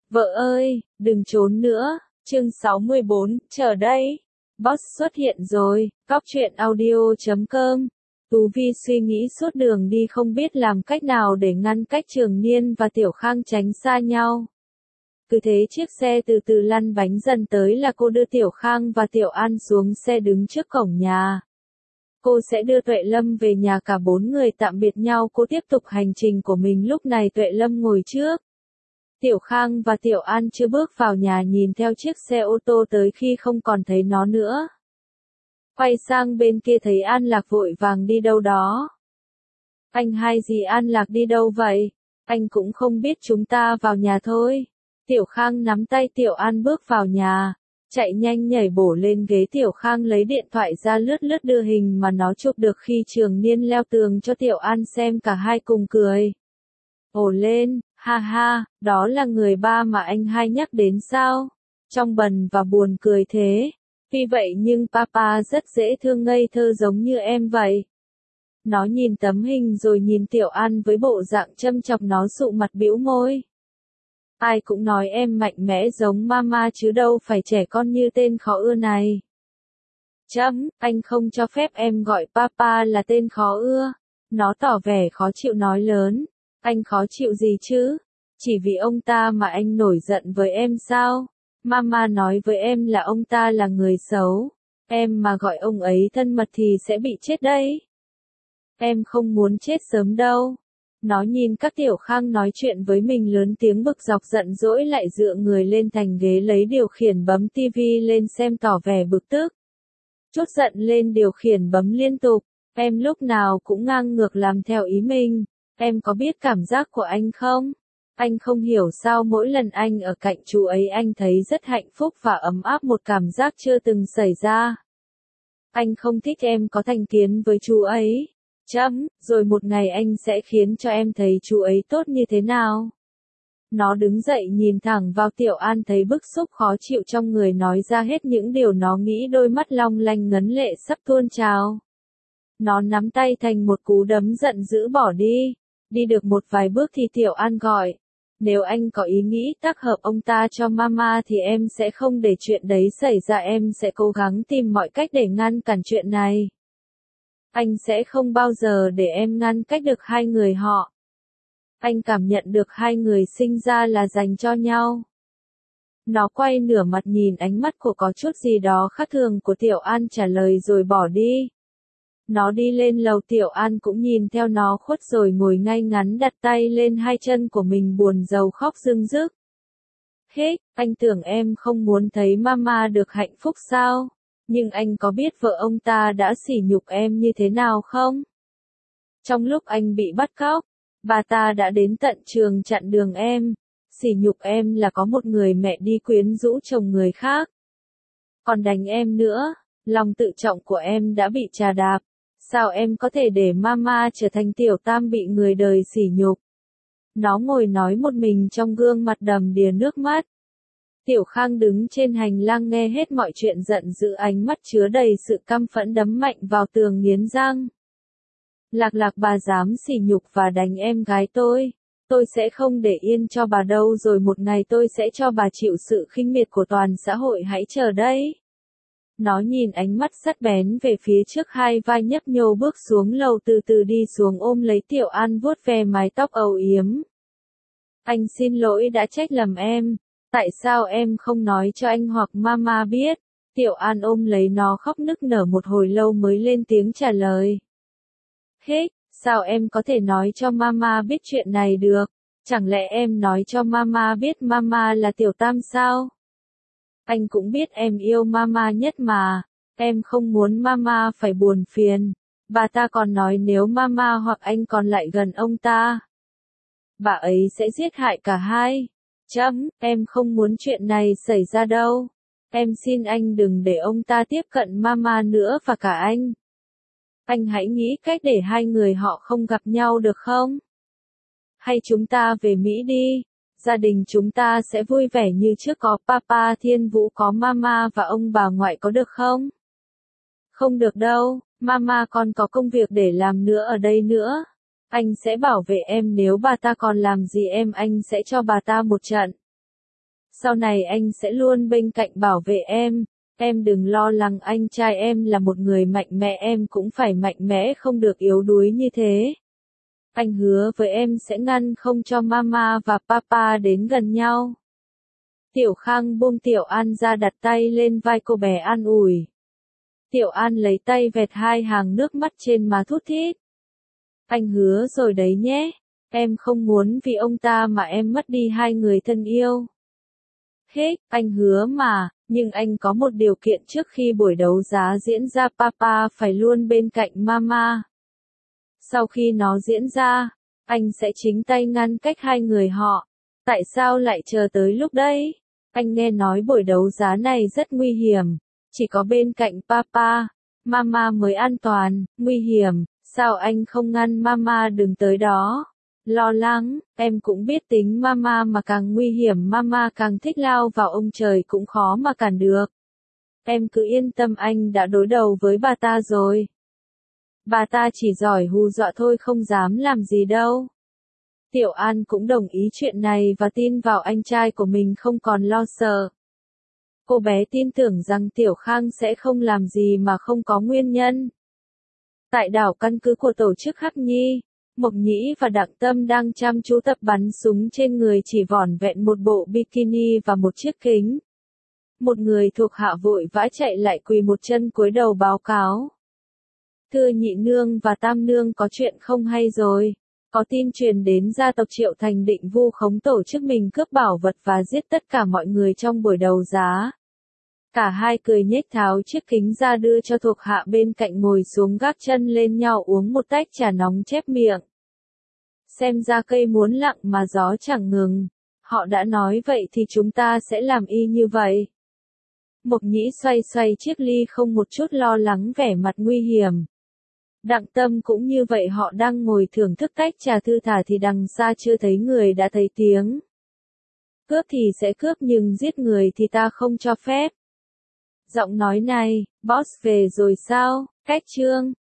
Vợ ơi, đừng trốn nữa. Chương 64, chờ đây. Boss xuất hiện rồi. Cóc truyện audio.com. Tú Vi suy nghĩ suốt đường đi không biết làm cách nào để ngăn cách Trường Niên và Tiểu Khang tránh xa nhau. Cứ thế chiếc xe từ từ lăn bánh dần tới là cô đưa Tiểu Khang và Tiểu An xuống xe đứng trước cổng nhà. Cô sẽ đưa Tuệ Lâm về nhà, cả bốn người tạm biệt nhau, cô tiếp tục hành trình của mình. Lúc này Tuệ Lâm ngồi trước. Tiểu Khang và Tiểu An chưa bước vào nhà nhìn theo chiếc xe ô tô tới khi không còn thấy nó nữa. Quay sang bên kia thấy An Lạc vội vàng đi đâu đó. Anh hai gì An Lạc đi đâu vậy? Anh cũng không biết, chúng ta vào nhà thôi. Tiểu Khang nắm tay Tiểu An bước vào nhà. Chạy nhanh nhảy bổ lên ghế. Tiểu Khang lấy điện thoại ra lướt lướt đưa hình mà nó chụp được khi Trường Niên leo tường cho Tiểu An xem, cả hai cùng cười. Ồ lên, ha ha, đó là người ba mà anh hai nhắc đến sao? Trông bần và buồn cười thế. Vì vậy nhưng papa rất dễ thương, ngây thơ giống như em vậy. Nó nhìn tấm hình rồi nhìn Tiểu An với bộ dạng châm chọc, nó sụ mặt bĩu môi. Ai cũng nói em mạnh mẽ giống mama chứ đâu phải trẻ con như tên khó ưa này. Anh không cho phép em gọi papa là tên khó ưa. Nó tỏ vẻ khó chịu nói lớn. Anh khó chịu gì chứ? Chỉ vì ông ta mà anh nổi giận với em sao? Mama nói với em là ông ta là người xấu. Em mà gọi ông ấy thân mật thì sẽ bị chết đấy. Em không muốn chết sớm đâu. Nó nhìn các Tiểu Khang nói chuyện với mình lớn tiếng bực dọc, giận dỗi lại dựa người lên thành ghế lấy điều khiển bấm tivi lên xem, tỏ vẻ bực tức. Chút giận lên điều khiển bấm liên tục. Em lúc nào cũng ngang ngược làm theo ý mình. Em có biết cảm giác của anh không? Anh không hiểu sao mỗi lần anh ở cạnh chú ấy anh thấy rất hạnh phúc và ấm áp, một cảm giác chưa từng xảy ra. Anh không thích em có thành kiến với chú ấy. Rồi một ngày anh sẽ khiến cho em thấy chú ấy tốt như thế nào. Nó đứng dậy nhìn thẳng vào Tiểu An, thấy bức xúc khó chịu trong người, nói ra hết những điều nó nghĩ, đôi mắt long lanh ngấn lệ sắp tuôn trào. Nó nắm tay thành một cú đấm giận dữ bỏ đi. Đi được một vài bước thì Tiểu An gọi. Nếu anh có ý nghĩ tác hợp ông ta cho mama thì em sẽ không để chuyện đấy xảy ra, em sẽ cố gắng tìm mọi cách để ngăn cản chuyện này. Anh sẽ không bao giờ để em ngăn cách được hai người họ. Anh cảm nhận được hai người sinh ra là dành cho nhau. Nó quay nửa mặt nhìn ánh mắt của có chút gì đó khác thường của Tiểu An, trả lời rồi bỏ đi. Nó đi lên lầu, Tiểu An cũng nhìn theo nó khuất rồi ngồi ngay ngắn đặt tay lên hai chân của mình, buồn rầu khóc rưng rức. Anh tưởng em không muốn thấy mama được hạnh phúc sao? Nhưng anh có biết vợ ông ta đã sỉ nhục em như thế nào không? Trong lúc anh bị bắt cóc, bà ta đã đến tận trường chặn đường em, sỉ nhục em là có một người mẹ đi quyến rũ chồng người khác. Còn đánh em nữa, lòng tự trọng của em đã bị chà đạp. Sao em có thể để mama trở thành tiểu tam bị người đời sỉ nhục? Nó ngồi nói một mình trong gương mặt đầm đìa nước mắt. Tiểu Khang đứng trên hành lang nghe hết mọi chuyện, giận dữ, ánh mắt chứa đầy sự căm phẫn, đấm mạnh vào tường nghiến răng. Lạc bà dám sỉ nhục và đánh em gái tôi sẽ không để yên cho bà đâu, rồi một ngày tôi sẽ cho bà chịu sự khinh miệt của toàn xã hội, hãy chờ đấy. Nó nhìn ánh mắt sắc bén về phía trước, hai vai nhấp nhô bước xuống lầu, từ từ đi xuống, ôm lấy Tiểu An vuốt ve mái tóc âu yếm. Anh xin lỗi đã trách lầm em. Tại sao em không nói cho anh hoặc mama biết? Tiểu An ôm lấy nó khóc nức nở một hồi lâu mới lên tiếng trả lời. Sao em có thể nói cho mama biết chuyện này được? Chẳng lẽ em nói cho mama biết mama là tiểu tam sao? Anh cũng biết em yêu mama nhất mà. Em không muốn mama phải buồn phiền. Bà ta còn nói nếu mama hoặc anh còn lại gần ông ta, bà ấy sẽ giết hại cả hai. Em không muốn chuyện này xảy ra đâu. Em xin anh đừng để ông ta tiếp cận mama nữa và cả anh. Anh hãy nghĩ cách để hai người họ không gặp nhau được không? Hay chúng ta về Mỹ đi. Gia đình chúng ta sẽ vui vẻ như trước, có papa Thiên Vũ, có mama và ông bà ngoại, có được không? Không được đâu, mama còn có công việc để làm nữa ở đây nữa. Anh sẽ bảo vệ em, nếu bà ta còn làm gì em, anh sẽ cho bà ta một trận. Sau này anh sẽ luôn bên cạnh bảo vệ em đừng lo lắng, anh trai em là một người mạnh mẽ, em cũng phải mạnh mẽ, không được yếu đuối như thế. Anh hứa với em sẽ ngăn không cho mama và papa đến gần nhau. Tiểu Khang buông Tiểu An ra, đặt tay lên vai cô bé an ủi. Tiểu An lấy tay vẹt hai hàng nước mắt trên má thút thít. Anh hứa rồi đấy nhé, em không muốn vì ông ta mà em mất đi hai người thân yêu. Hết, anh hứa mà, nhưng anh có một điều kiện, trước khi buổi đấu giá diễn ra papa phải luôn bên cạnh mama. Sau khi nó diễn ra, anh sẽ chính tay ngăn cách hai người họ. Tại sao lại chờ tới lúc đấy? Anh nghe nói buổi đấu giá này rất nguy hiểm, chỉ có bên cạnh papa, mama mới an toàn. Nguy hiểm, sao anh không ngăn mama đừng tới đó? Lo lắng, em cũng biết tính mama mà càng nguy hiểm mama càng thích lao vào, ông trời cũng khó mà cản được. Em cứ yên tâm, anh đã đối đầu với bà ta rồi. Bà ta chỉ giỏi hù dọa thôi, không dám làm gì đâu. Tiểu An cũng đồng ý chuyện này và tin vào anh trai của mình, không còn lo sợ. Cô bé tin tưởng rằng Tiểu Khang sẽ không làm gì mà không có nguyên nhân. Tại đảo căn cứ của tổ chức Hắc Nhi, Mộc Nhĩ và Đặng Tâm đang chăm chú tập bắn súng, trên người chỉ vỏn vẹn một bộ bikini và một chiếc kính. Một người thuộc hạ vội vã chạy lại, quỳ một chân cúi đầu báo cáo. Thưa nhị nương và tam nương, có chuyện không hay rồi. Có tin truyền đến gia tộc Triệu Thành định vu khống tổ chức mình cướp bảo vật và giết tất cả mọi người trong buổi đấu giá. Cả hai cười nhếch tháo chiếc kính ra đưa cho thuộc hạ bên cạnh, ngồi xuống gác chân lên nhau uống một tách trà nóng chép miệng. Xem ra cây muốn lặng mà gió chẳng ngừng. Họ đã nói vậy thì chúng ta sẽ làm y như vậy. Mộc Nhĩ xoay xoay chiếc ly không một chút lo lắng, vẻ mặt nguy hiểm. Đặng Tâm cũng như vậy, họ đang ngồi thưởng thức tách trà thư thả thì đằng xa chưa thấy người đã thấy tiếng. Cướp thì sẽ cướp nhưng giết người thì ta không cho phép. Giọng nói này, boss về rồi sao? Cách chương